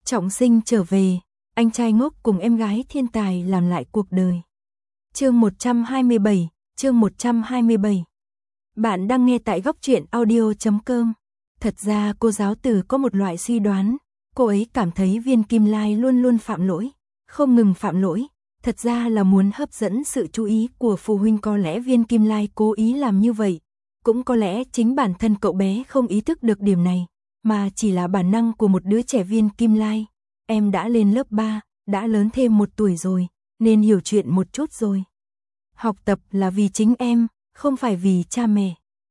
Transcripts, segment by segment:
Trọng sinh trở về, anh trai ngốc cùng em gái thiên tài làm lại cuộc đời. Chương 127. Bạn đang nghe tại góc truyện audio.com. Thật ra cô giáo Từ có một loại suy đoán, cô ấy cảm thấy Viên Kim Lai luôn luôn phạm lỗi, không ngừng phạm lỗi, thật ra là muốn hấp dẫn sự chú ý của phụ huynh. Có lẽ Viên Kim Lai cố ý làm như vậy, cũng có lẽ chính bản thân cậu bé không ý thức được điểm này, mà chỉ là bản năng của một đứa trẻ. Viên Kim Lai, em đã lên lớp 3, đã lớn thêm 1 tuổi rồi, nên hiểu chuyện một chút rồi. Học tập là vì chính em, không phải vì cha mẹ.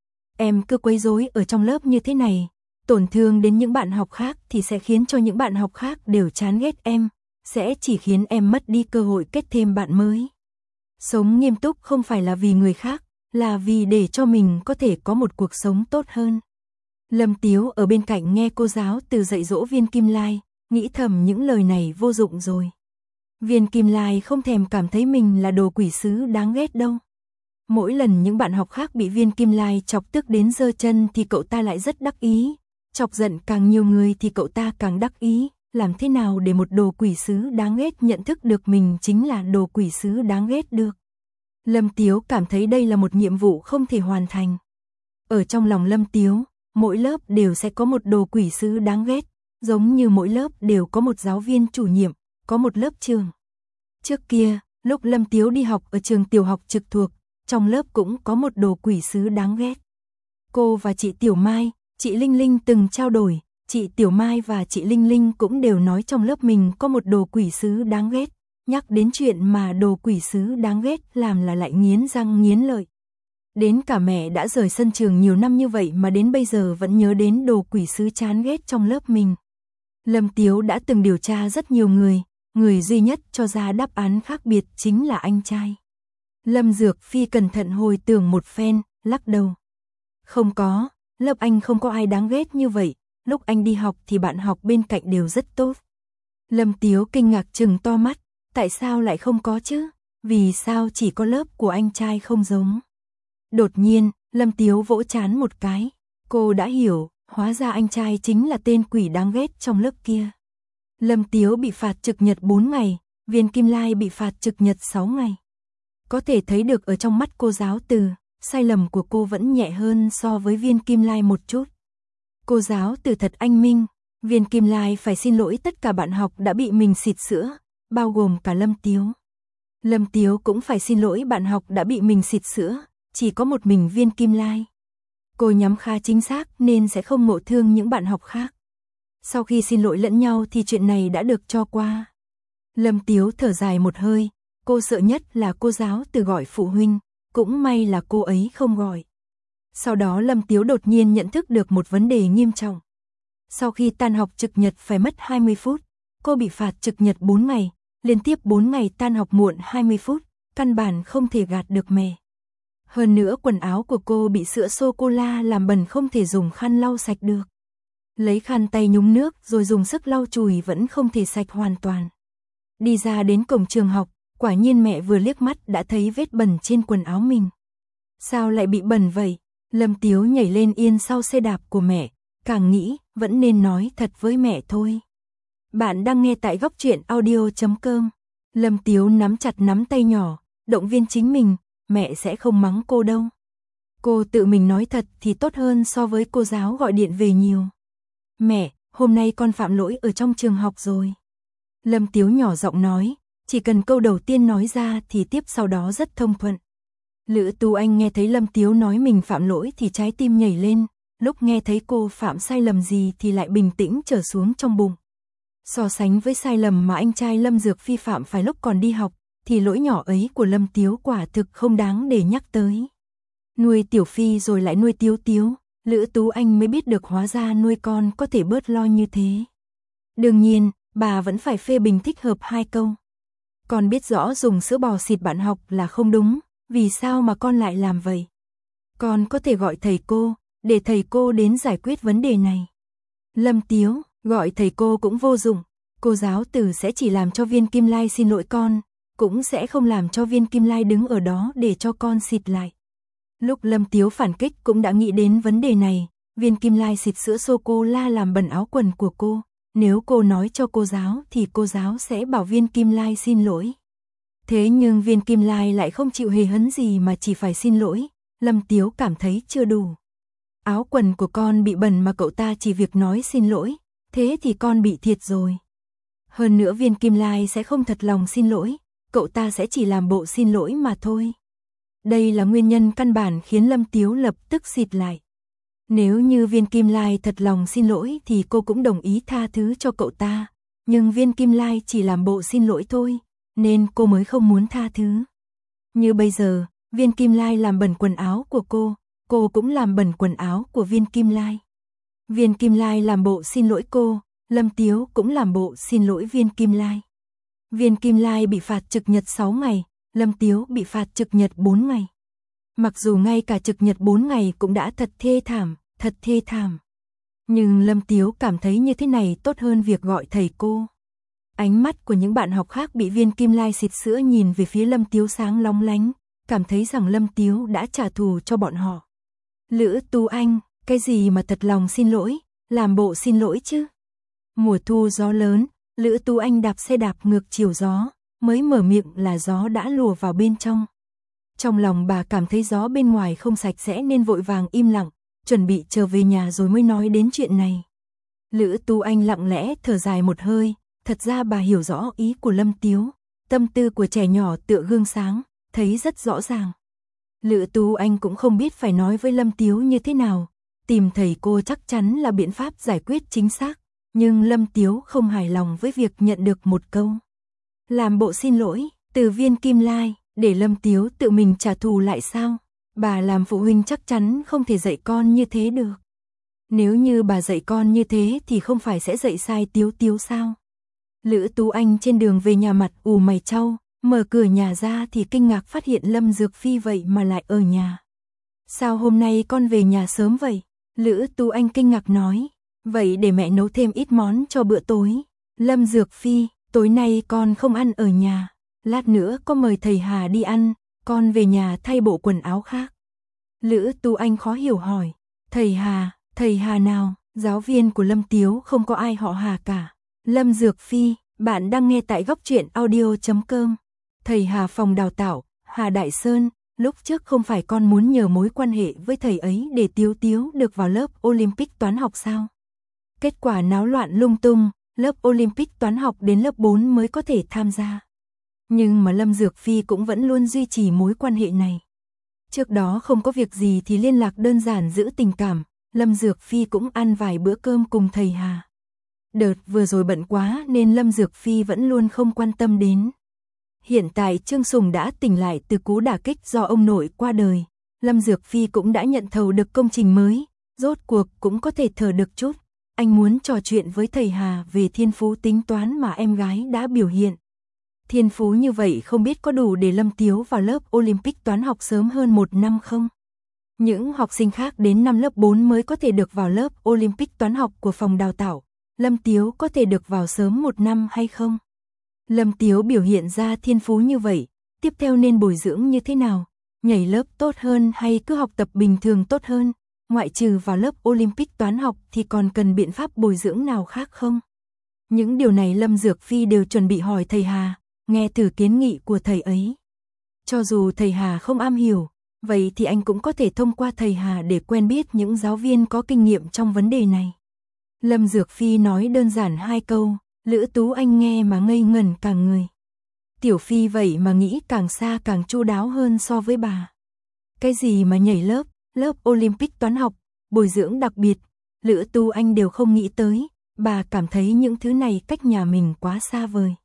Em cứ quấy rối ở trong lớp như thế này, tổn thương đến những bạn học khác thì sẽ khiến cho những bạn học khác đều chán ghét em, sẽ chỉ khiến em mất đi cơ hội kết thêm bạn mới. Sống nghiêm túc không phải là vì người khác, là vì để cho mình có thể có một cuộc sống tốt hơn. Lâm Tiếu ở bên cạnh nghe cô giáo Từ dạy dỗ Viên Kim Lai, nghĩ thầm những lời này vô dụng rồi. Viên Kim Lai không thèm cảm thấy mình là đồ quỷ sứ đáng ghét đâu. Mỗi lần những bạn học khác bị Viên Kim Lai chọc tức đến giơ chân thì cậu ta lại rất đắc ý, chọc giận càng nhiều người thì cậu ta càng đắc ý. Làm thế nào để một đồ quỷ sứ đáng ghét nhận thức được mình chính là đồ quỷ sứ đáng ghét được? Lâm Tiếu cảm thấy đây là một nhiệm vụ không thể hoàn thành. Ở trong lòng Lâm Tiếu, mỗi lớp đều sẽ có một đồ quỷ sứ đáng ghét, giống như mỗi lớp đều có một giáo viên chủ nhiệm, có một lớp trường. Trước kia, lúc Lâm Tiếu đi học ở trường tiểu học trực thuộc, trong lớp cũng có một đồ quỷ sứ đáng ghét. Cô và chị Tiểu Mai, chị Linh Linh từng trao đổi, chị Tiểu Mai và chị Linh Linh cũng đều nói trong lớp mình có một đồ quỷ sứ đáng ghét. Nhắc đến chuyện mà đồ quỷ sứ đáng ghét làm là lại nghiến răng nghiến lợi. Đến cả mẹ đã rời sân trường nhiều năm như vậy mà đến bây giờ vẫn nhớ đến đồ quỷ sứ chán ghét trong lớp mình. Lâm Tiếu đã từng điều tra rất nhiều người duy nhất cho ra đáp án khác biệt chính là anh trai. Lâm Dược Phi cẩn thận hồi tưởng một phen, lắc đầu. Không có, lớp anh không có ai đáng ghét như vậy, lúc anh đi học thì bạn học bên cạnh đều rất tốt. Lâm Tiếu kinh ngạc trừng to mắt, tại sao lại không có chứ? Vì sao chỉ có lớp của anh trai không giống? Đột nhiên, Lâm Tiếu vỗ trán một cái, cô đã hiểu, hóa ra anh trai chính là tên quỷ đáng ghét trong lớp kia. Lâm Tiếu bị phạt trực nhật 4 ngày, Viên Kim Lai bị phạt trực nhật 6 ngày. Có thể thấy được ở trong mắt cô giáo Từ, sai lầm của cô vẫn nhẹ hơn so với Viên Kim Lai một chút. Cô giáo Từ thật anh minh, Viên Kim Lai phải xin lỗi tất cả bạn học đã bị mình xịt sữa, bao gồm cả Lâm Tiếu. Lâm Tiếu cũng phải xin lỗi bạn học đã bị mình xịt sữa, chỉ có một mình Viên Kim Lai. Cô nhắm khá chính xác nên sẽ không ngộ thương những bạn học khác. Sau khi xin lỗi lẫn nhau thì chuyện này đã được cho qua. Lâm Tiếu thở dài một hơi, cô sợ nhất là cô giáo Từ gọi phụ huynh, cũng may là cô ấy không gọi. Sau đó Lâm Tiếu đột nhiên nhận thức được một vấn đề nghiêm trọng. Sau khi tan học trực nhật phải mất 20 phút, cô bị phạt trực nhật 4 ngày, liên tiếp 4 ngày tan học muộn 20 phút, căn bản không thể gạt được mẹ. Hơn nữa quần áo của cô bị sữa sô-cô-la làm bẩn không thể dùng khăn lau sạch được. Lấy khăn tay nhúng nước rồi dùng sức lau chùi vẫn không thể sạch hoàn toàn. Đi ra đến cổng trường học, quả nhiên mẹ vừa liếc mắt đã thấy vết bẩn trên quần áo mình. Sao lại bị bẩn vậy? Lâm Tiếu nhảy lên yên sau xe đạp của mẹ, càng nghĩ vẫn nên nói thật với mẹ thôi. Bạn đang nghe tại góc truyện audio.com. Lâm Tiếu nắm chặt nắm tay nhỏ, động viên chính mình, mẹ sẽ không mắng cô đâu. Cô tự mình nói thật thì tốt hơn so với cô giáo gọi điện về nhiều. Mẹ, hôm nay con phạm lỗi ở trong trường học rồi. Lâm Tiếu nhỏ giọng nói, chỉ cần câu đầu tiên nói ra thì tiếp sau đó rất thông thuận. Lữ Tú Anh nghe thấy Lâm Tiếu nói mình phạm lỗi thì trái tim nhảy lên, lúc nghe thấy cô phạm sai lầm gì thì lại bình tĩnh trở xuống trong bụng. So sánh với sai lầm mà anh trai Lâm Dược Phi phạm phải lúc còn đi học, thì lỗi nhỏ ấy của Lâm Tiếu quả thực không đáng để nhắc tới. Nuôi Tiểu Phi rồi lại nuôi Tiếu Tiếu, Lữ Tú Anh mới biết được hóa ra nuôi con có thể bớt lo như thế. Đương nhiên, bà vẫn phải phê bình thích hợp 2 câu. Con biết rõ dùng sữa bò xịt bạn học là không đúng, vì sao mà con lại làm vậy? Con có thể gọi thầy cô, để thầy cô đến giải quyết vấn đề này. Lâm Tiếu, gọi thầy cô cũng vô dụng, cô giáo Từ sẽ chỉ làm cho Viên Kim Lai xin lỗi con, cũng sẽ không làm cho Viên Kim Lai đứng ở đó để cho con xịt lại. Lúc Lâm Tiếu phản kích cũng đã nghĩ đến vấn đề này, Viên Kim Lai xịt sữa sô-cô-la làm bẩn áo quần của cô, Nếu cô nói cho cô giáo thì cô giáo sẽ bảo Viên Kim Lai xin lỗi. Thế nhưng Viên Kim Lai lại không chịu hề hấn gì mà chỉ phải xin lỗi. Lâm Tiếu cảm thấy chưa đủ. Áo quần của con bị bẩn mà cậu ta chỉ việc nói xin lỗi, thế thì con bị thiệt rồi. Hơn nữa Viên Kim Lai sẽ không thật lòng xin lỗi, cậu ta sẽ chỉ làm bộ xin lỗi mà thôi. Đây là nguyên nhân căn bản khiến Lâm Tiếu lập tức xịt lại. Nếu như Viên Kim Lai thật lòng xin lỗi thì cô cũng đồng ý tha thứ cho cậu ta. Nhưng Viên Kim Lai chỉ làm bộ xin lỗi thôi, nên cô mới không muốn tha thứ. Như bây giờ, Viên Kim Lai làm bẩn quần áo của cô cũng làm bẩn quần áo của Viên Kim Lai. Viên Kim Lai làm bộ xin lỗi cô, Lâm Tiếu cũng làm bộ xin lỗi Viên Kim Lai. Viên Kim Lai bị phạt trực nhật 6 ngày, Lâm Tiếu bị phạt trực nhật 4 ngày. Mặc dù ngay cả trực nhật 4 ngày cũng đã thật thê thảm. Nhưng Lâm Tiếu cảm thấy như thế này tốt hơn việc gọi thầy cô. Ánh mắt của những bạn học khác bị Viên Kim Lai xịt sữa nhìn về phía Lâm Tiếu sáng lóng lánh, cảm thấy rằng Lâm Tiếu đã trả thù cho bọn họ. Lữ Tú Anh, cái gì mà thật lòng xin lỗi, làm bộ xin lỗi chứ. Mùa thu gió lớn, Lữ Tú Anh đạp xe đạp ngược chiều gió, mới mở miệng là gió đã lùa vào bên trong. Trong lòng bà cảm thấy gió bên ngoài không sạch sẽ nên vội vàng im lặng, chuẩn bị trở về nhà rồi mới nói đến chuyện này. Lữ Tú Anh lặng lẽ thở dài một hơi, thật ra bà hiểu rõ ý của Lâm Tiếu, tâm tư của trẻ nhỏ tựa gương sáng, thấy rất rõ ràng. Lữ Tú Anh cũng không biết phải nói với Lâm Tiếu như thế nào, tìm thầy cô chắc chắn là biện pháp giải quyết chính xác, nhưng Lâm Tiếu không hài lòng với việc nhận được một câu làm bộ xin lỗi từ Viên Kim Lai, để Lâm Tiếu tự mình trả thù lại sao? Bà làm phụ huynh chắc chắn không thể dạy con như thế được. Nếu như bà dạy con như thế thì không phải sẽ dạy sai Tiếu Tiếu sao? Lữ Tú Anh trên đường về nhà mặt ủ mày chau, mở cửa nhà ra thì kinh ngạc phát hiện Lâm Dược Phi vậy mà lại ở nhà. Sao hôm nay con về nhà sớm vậy? Lữ Tú Anh kinh ngạc nói, vậy để mẹ nấu thêm ít món cho bữa tối. Lâm Dược Phi, tối nay con không ăn ở nhà, lát nữa có mời thầy Hà đi ăn, con về nhà thay bộ quần áo khác. Lữ Tú Anh khó hiểu hỏi, thầy Hà nào? Giáo viên của Lâm Tiếu không có ai họ Hà cả. Lâm Dược Phi, bạn đang nghe tại góc truyện audio.com. Thầy Hà phòng đào tạo, Hà Đại Sơn, lúc trước không phải con muốn nhờ mối quan hệ với thầy ấy để Tiếu Tiếu được vào lớp Olympic toán học sao? Kết quả náo loạn lung tung, lớp Olympic toán học đến lớp 4 mới có thể tham gia. Nhưng mà Lâm Dược Phi cũng vẫn luôn duy trì mối quan hệ này. Trước đó không có việc gì thì liên lạc đơn giản giữ tình cảm, Lâm Dược Phi cũng ăn vài bữa cơm cùng thầy Hà. Đợt vừa rồi bận quá nên Lâm Dược Phi vẫn luôn không quan tâm đến. Hiện tại Trương Sùng đã tỉnh lại từ cú đả kích do ông nội qua đời. Lâm Dược Phi cũng đã nhận thầu được công trình mới, rốt cuộc cũng có thể thở được chút. Anh muốn trò chuyện với thầy Hà về thiên phú tính toán mà em gái đã biểu hiện. Thiên phú như vậy không biết có đủ để Lâm Tiếu vào lớp Olympic toán học sớm hơn 1 năm không? Những học sinh khác đến năm lớp 4 mới có thể được vào lớp Olympic toán học của phòng đào tạo. Lâm Tiếu có thể được vào sớm 1 năm hay không? Lâm Tiếu biểu hiện ra thiên phú như vậy, tiếp theo nên bồi dưỡng như thế nào? Nhảy lớp tốt hơn hay cứ học tập bình thường tốt hơn? Ngoại trừ vào lớp Olympic toán học thì còn cần biện pháp bồi dưỡng nào khác không? Những điều này Lâm Dược Phi đều chuẩn bị hỏi thầy Hà, nghe thử kiến nghị của thầy ấy. Cho dù thầy Hà không am hiểu, vậy thì anh cũng có thể thông qua thầy Hà để quen biết những giáo viên có kinh nghiệm trong vấn đề này. Lâm Dược Phi nói đơn giản 2 câu, Lữ Tú Anh nghe mà ngây ngẩn cả người. Tiểu Phi vậy mà nghĩ càng xa càng chu đáo hơn so với bà. Cái gì mà nhảy lớp Olympic toán học, bồi dưỡng đặc biệt, Lữ Tú Anh đều không nghĩ tới, bà cảm thấy những thứ này cách nhà mình quá xa vời.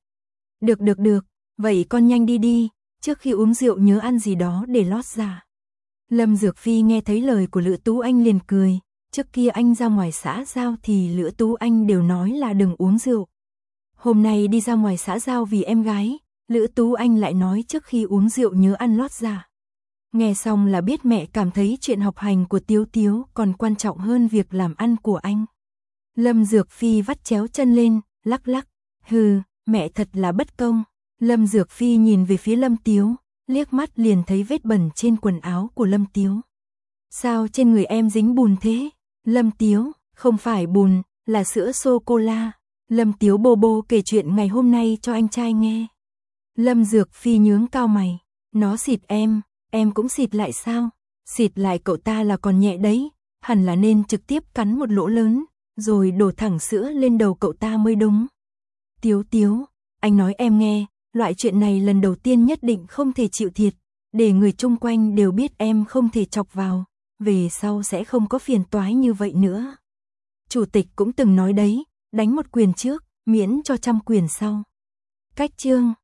Được, vậy con nhanh đi, trước khi uống rượu nhớ ăn gì đó để lót dạ. Lâm Dược Phi nghe thấy lời của Lữ Tú Anh liền cười, trước kia anh ra ngoài xã giao thì Lữ Tú Anh đều nói là đừng uống rượu. Hôm nay đi ra ngoài xã giao vì em gái, Lữ Tú Anh lại nói trước khi uống rượu nhớ ăn lót dạ. Nghe xong là biết mẹ cảm thấy chuyện học hành của Tiếu Tiếu còn quan trọng hơn việc làm ăn của anh. Lâm Dược Phi vắt chéo chân lên, lắc, hừ, mẹ thật là bất công. Lâm Dược Phi nhìn về phía Lâm Tiếu, liếc mắt liền thấy vết bẩn trên quần áo của Lâm Tiếu. Sao trên người em dính bùn thế? Lâm Tiếu, không phải bùn, là sữa sô-cô-la. Lâm Tiếu bô bô kể chuyện ngày hôm nay cho anh trai nghe. Lâm Dược Phi nhướng cao mày. Nó xịt em cũng xịt lại sao? Xịt lại cậu ta là còn nhẹ đấy, hẳn là nên trực tiếp cắn một lỗ lớn, rồi đổ thẳng sữa lên đầu cậu ta mới đúng. Tiếu, anh nói em nghe, loại chuyện này lần đầu tiên nhất định không thể chịu thiệt, để người chung quanh đều biết em không thể chọc vào, về sau sẽ không có phiền toái như vậy nữa. Chủ tịch cũng từng nói đấy, đánh một quyền trước, miễn cho trăm quyền sau. Cách chương